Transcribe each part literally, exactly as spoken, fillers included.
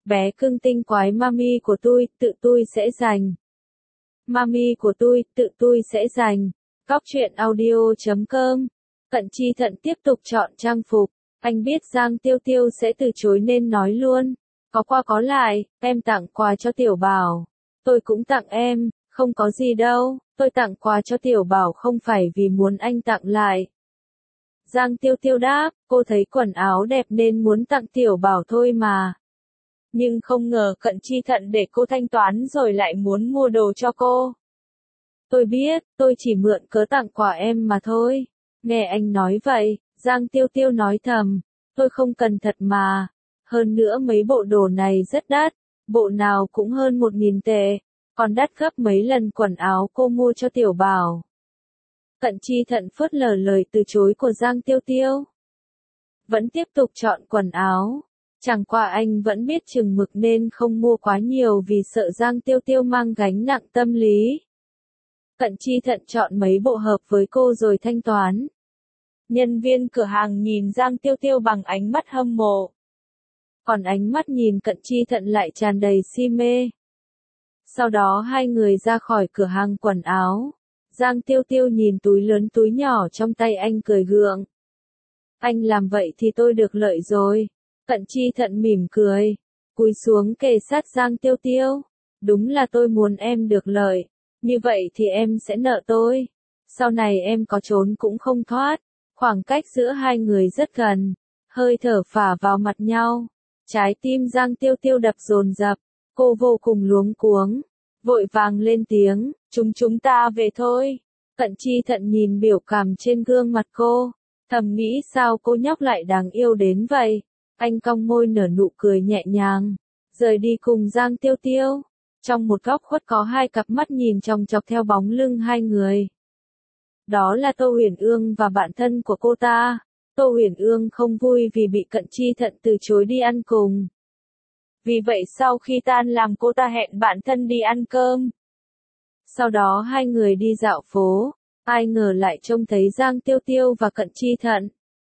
Bé cưng tinh quái mami của tôi, tự tôi sẽ giành. Mami của tôi, tự tôi sẽ giành. Cóc truyện audio chấm com. Cận Chi Thận tiếp tục chọn trang phục. Anh biết Giang Tiêu Tiêu sẽ từ chối nên nói luôn. Có qua có lại, em tặng quà cho Tiểu Bảo. Tôi cũng tặng em, không có gì đâu, tôi tặng quà cho Tiểu Bảo không phải vì muốn anh tặng lại. Giang Tiêu Tiêu đáp, cô thấy quần áo đẹp nên muốn tặng Tiểu Bảo thôi mà. Nhưng không ngờ Cận Chi Thận để cô thanh toán rồi lại muốn mua đồ cho cô. Tôi biết, tôi chỉ mượn cớ tặng quà em mà thôi. Nghe anh nói vậy, Giang Tiêu Tiêu nói thầm, tôi không cần thật mà. Hơn nữa mấy bộ đồ này rất đắt, bộ nào cũng hơn một nghìn tệ, còn đắt gấp mấy lần quần áo cô mua cho Tiểu Bảo. Cận Chi Thận phớt lờ lời từ chối của Giang Tiêu Tiêu. Vẫn tiếp tục chọn quần áo. Chẳng qua anh vẫn biết chừng mực nên không mua quá nhiều vì sợ Giang Tiêu Tiêu mang gánh nặng tâm lý. Cận Chi Thận chọn mấy bộ hợp với cô rồi thanh toán. Nhân viên cửa hàng nhìn Giang Tiêu Tiêu bằng ánh mắt hâm mộ. Còn ánh mắt nhìn Cận Chi Thận lại tràn đầy si mê. Sau đó hai người ra khỏi cửa hàng quần áo. Giang Tiêu Tiêu nhìn túi lớn túi nhỏ trong tay anh cười gượng. Anh làm vậy thì tôi được lợi rồi. Cận Chi Thận mỉm cười. Cúi xuống kề sát Giang Tiêu Tiêu. Đúng là tôi muốn em được lợi. Như vậy thì em sẽ nợ tôi. Sau này em có trốn cũng không thoát. Khoảng cách giữa hai người rất gần. Hơi thở phả vào mặt nhau. Trái tim Giang Tiêu Tiêu đập dồn dập. Cô vô cùng luống cuống. Vội vàng lên tiếng. Chúng chúng ta về thôi. Cận Chi Thận nhìn biểu cảm trên gương mặt cô. Thầm nghĩ sao cô nhóc lại đáng yêu đến vậy. Anh cong môi nở nụ cười nhẹ nhàng. Rời đi cùng Giang Tiêu Tiêu. Trong một góc khuất có hai cặp mắt nhìn chòng chọc theo bóng lưng hai người. Đó là Tô Huyền Ương và bạn thân của cô ta. Tô Huyền Ương không vui vì bị Cận Chi Thận từ chối đi ăn cùng. Vì vậy sau khi tan làm cô ta hẹn bạn thân đi ăn cơm. Sau đó hai người đi dạo phố, ai ngờ lại trông thấy Giang Tiêu Tiêu và Cận Chi Thận.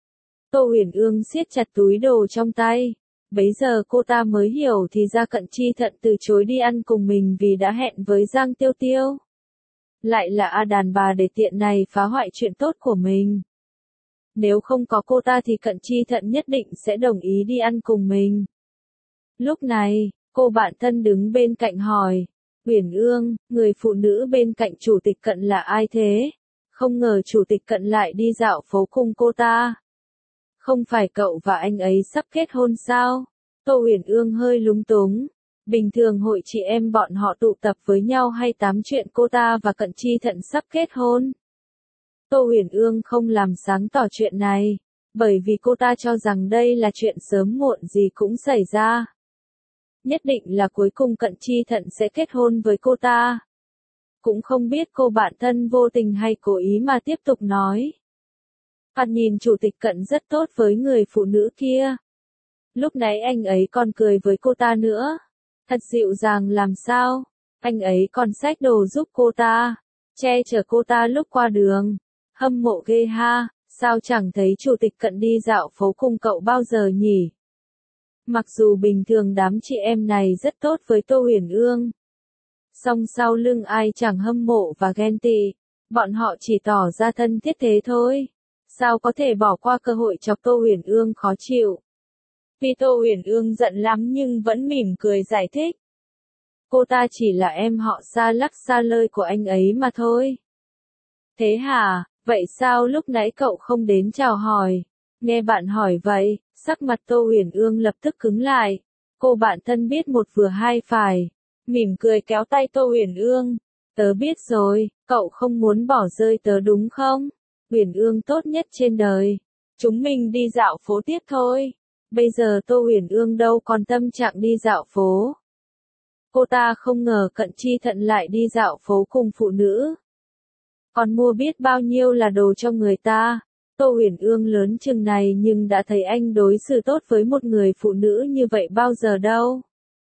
Tô Huyền Ương siết chặt túi đồ trong tay. Bấy giờ cô ta mới hiểu thì ra Cận Chi Thận từ chối đi ăn cùng mình vì đã hẹn với Giang Tiêu Tiêu. Lại là a đàn bà để tiện này phá hoại chuyện tốt của mình. Nếu không có cô ta thì Cận Chi Thận nhất định sẽ đồng ý đi ăn cùng mình. Lúc này, cô bạn thân đứng bên cạnh hỏi. Huyền Ương, người phụ nữ bên cạnh chủ tịch Cận là ai thế? Không ngờ chủ tịch Cận lại đi dạo phố cùng cô ta. Không phải cậu và anh ấy sắp kết hôn sao? Tô Huyền Ương hơi lúng túng. Bình thường hội chị em bọn họ tụ tập với nhau hay tám chuyện cô ta và Cận Chi Thận sắp kết hôn. Tô Huyền Ương không làm sáng tỏ chuyện này, bởi vì cô ta cho rằng đây là chuyện sớm muộn gì cũng xảy ra. Nhất định là cuối cùng Cận Chi Thận sẽ kết hôn với cô ta. Cũng không biết cô bạn thân vô tình hay cố ý mà tiếp tục nói. Thoạt nhìn chủ tịch Cận rất tốt với người phụ nữ kia. Lúc nãy anh ấy còn cười với cô ta nữa. Thật dịu dàng làm sao. Anh ấy còn xách đồ giúp cô ta. Che chở cô ta lúc qua đường. Hâm mộ ghê ha. Sao chẳng thấy chủ tịch Cận đi dạo phố cùng cậu bao giờ nhỉ? Mặc dù bình thường đám chị em này rất tốt với Tô Huyền Ương. Song sau lưng ai chẳng hâm mộ và ghen tị. Bọn họ chỉ tỏ ra thân thiết thế thôi. Sao có thể bỏ qua cơ hội chọc Tô Huyền Ương khó chịu. Vì Tô Huyền Ương giận lắm nhưng vẫn mỉm cười giải thích. Cô ta chỉ là em họ xa lắc xa lơi của anh ấy mà thôi. Thế hả, vậy sao lúc nãy cậu không đến chào hỏi? Nghe bạn hỏi vậy, sắc mặt Tô Huyền Ương lập tức cứng lại. Cô bạn thân biết một vừa hai phải. Mỉm cười kéo tay Tô Huyền Ương. Tớ biết rồi, cậu không muốn bỏ rơi tớ đúng không? Huyền Ương tốt nhất trên đời. Chúng mình đi dạo phố tiếp thôi. Bây giờ Tô Huyền Ương đâu còn tâm trạng đi dạo phố. Cô ta không ngờ Cận Chi Thận lại đi dạo phố cùng phụ nữ. Còn mua biết bao nhiêu là đồ cho người ta. Tô Huyền Ương lớn chừng này nhưng đã thấy anh đối xử tốt với một người phụ nữ như vậy bao giờ đâu.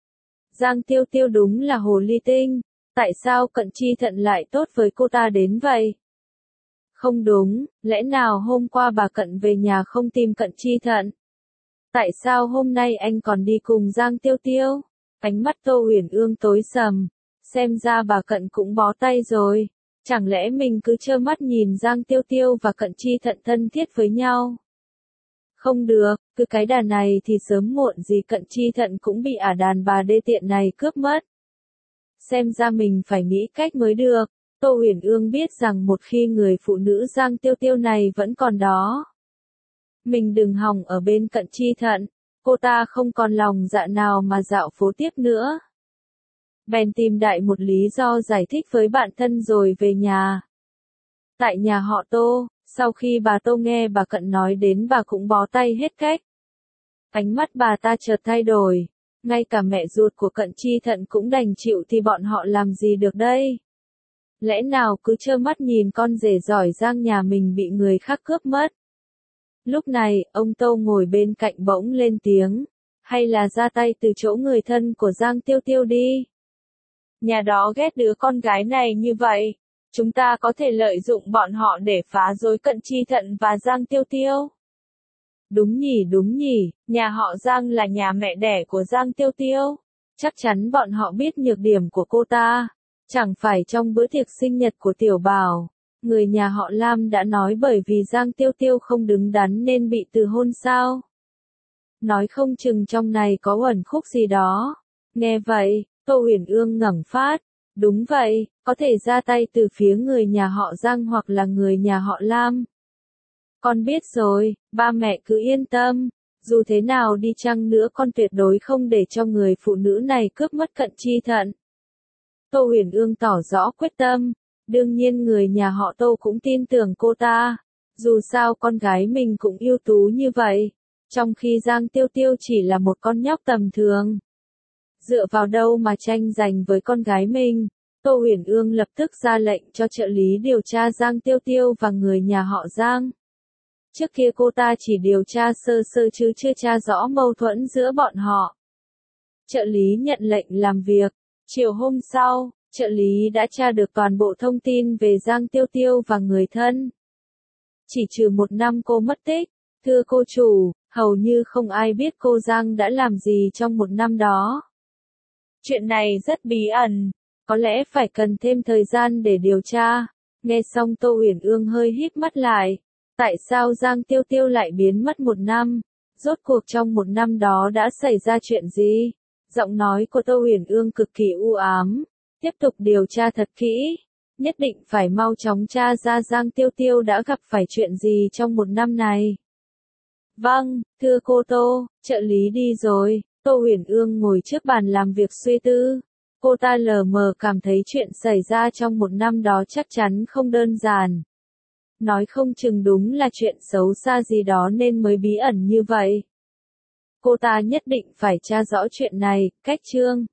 Giang Tiêu Tiêu đúng là hồ ly tinh. Tại sao Cận Chi Thận lại tốt với cô ta đến vậy? Không đúng, lẽ nào hôm qua bà Cận về nhà không tìm Cận Chi Thận? Tại sao hôm nay anh còn đi cùng Giang Tiêu Tiêu? Ánh mắt Tô Uyển Ương tối sầm. Xem ra bà Cận cũng bó tay rồi. Chẳng lẽ mình cứ trơ mắt nhìn Giang Tiêu Tiêu và Cận Chi Thận thân thiết với nhau? Không được, cứ cái đàn này thì sớm muộn gì Cận Chi Thận cũng bị ả đàn bà đê tiện này cướp mất. Xem ra mình phải nghĩ cách mới được. Tô Uyển Ương biết rằng một khi người phụ nữ Giang Tiêu Tiêu này vẫn còn đó, mình đừng hòng ở bên Cận Chi Thận, cô ta không còn lòng dạ nào mà dạo phố tiếp nữa. Bèn tìm đại một lý do giải thích với bạn thân rồi về nhà. Tại nhà họ Tô, sau khi bà Tô nghe bà Cận nói đến bà cũng bó tay hết cách. Ánh mắt bà ta chợt thay đổi, ngay cả mẹ ruột của Cận Chi Thận cũng đành chịu thì bọn họ làm gì được đây? Lẽ nào cứ trơ mắt nhìn con rể giỏi Giang nhà mình bị người khác cướp mất? Lúc này, ông Tô ngồi bên cạnh bỗng lên tiếng, hay là ra tay từ chỗ người thân của Giang Tiêu Tiêu đi. Nhà đó ghét đứa con gái này như vậy, chúng ta có thể lợi dụng bọn họ để phá rối Cận Chi Thận và Giang Tiêu Tiêu. Đúng nhỉ đúng nhỉ, nhà họ Giang là nhà mẹ đẻ của Giang Tiêu Tiêu. Chắc chắn bọn họ biết nhược điểm của cô ta. Chẳng phải trong bữa tiệc sinh nhật của Tiểu Bảo, người nhà họ Lam đã nói bởi vì Giang Tiêu Tiêu không đứng đắn nên bị từ hôn sao? Nói không chừng trong này có uẩn khúc gì đó. Nghe vậy, Tô Uyển Ương ngẩng phát. Đúng vậy, có thể ra tay từ phía người nhà họ Giang hoặc là người nhà họ Lam. Con biết rồi, ba mẹ cứ yên tâm. Dù thế nào đi chăng nữa con tuyệt đối không để cho người phụ nữ này cướp mất Cận Chi Thận. Tô Uyển Ương tỏ rõ quyết tâm. Đương nhiên người nhà họ Tô cũng tin tưởng cô ta. Dù sao con gái mình cũng ưu tú như vậy. Trong khi Giang Tiêu Tiêu chỉ là một con nhóc tầm thường. Dựa vào đâu mà tranh giành với con gái mình? Tô Uyển Ương lập tức ra lệnh cho trợ lý điều tra Giang Tiêu Tiêu và người nhà họ Giang. Trước kia cô ta chỉ điều tra sơ sơ chứ chưa tra rõ mâu thuẫn giữa bọn họ. Trợ lý nhận lệnh làm việc. Chiều hôm sau, trợ lý đã tra được toàn bộ thông tin về Giang Tiêu Tiêu và người thân. Chỉ trừ một năm cô mất tích, thưa cô chủ, hầu như không ai biết cô Giang đã làm gì trong một năm đó. Chuyện này rất bí ẩn, có lẽ phải cần thêm thời gian để điều tra. Nghe xong Tô Uyển Ương hơi híp mắt lại. Tại sao Giang Tiêu Tiêu lại biến mất một năm? Rốt cuộc trong một năm đó đã xảy ra chuyện gì? Giọng nói của Tô Uyển Ương cực kỳ u ám. Tiếp tục điều tra thật kỹ. Nhất định phải mau chóng tra ra Giang Tiêu Tiêu đã gặp phải chuyện gì trong một năm này. Vâng, thưa cô Tô, trợ lý đi rồi. Tô Uyển Ương ngồi trước bàn làm việc suy tư. Cô ta lờ mờ cảm thấy chuyện xảy ra trong một năm đó chắc chắn không đơn giản. Nói không chừng đúng là chuyện xấu xa gì đó nên mới bí ẩn như vậy. Cô ta nhất định phải tra rõ chuyện này. Cách chương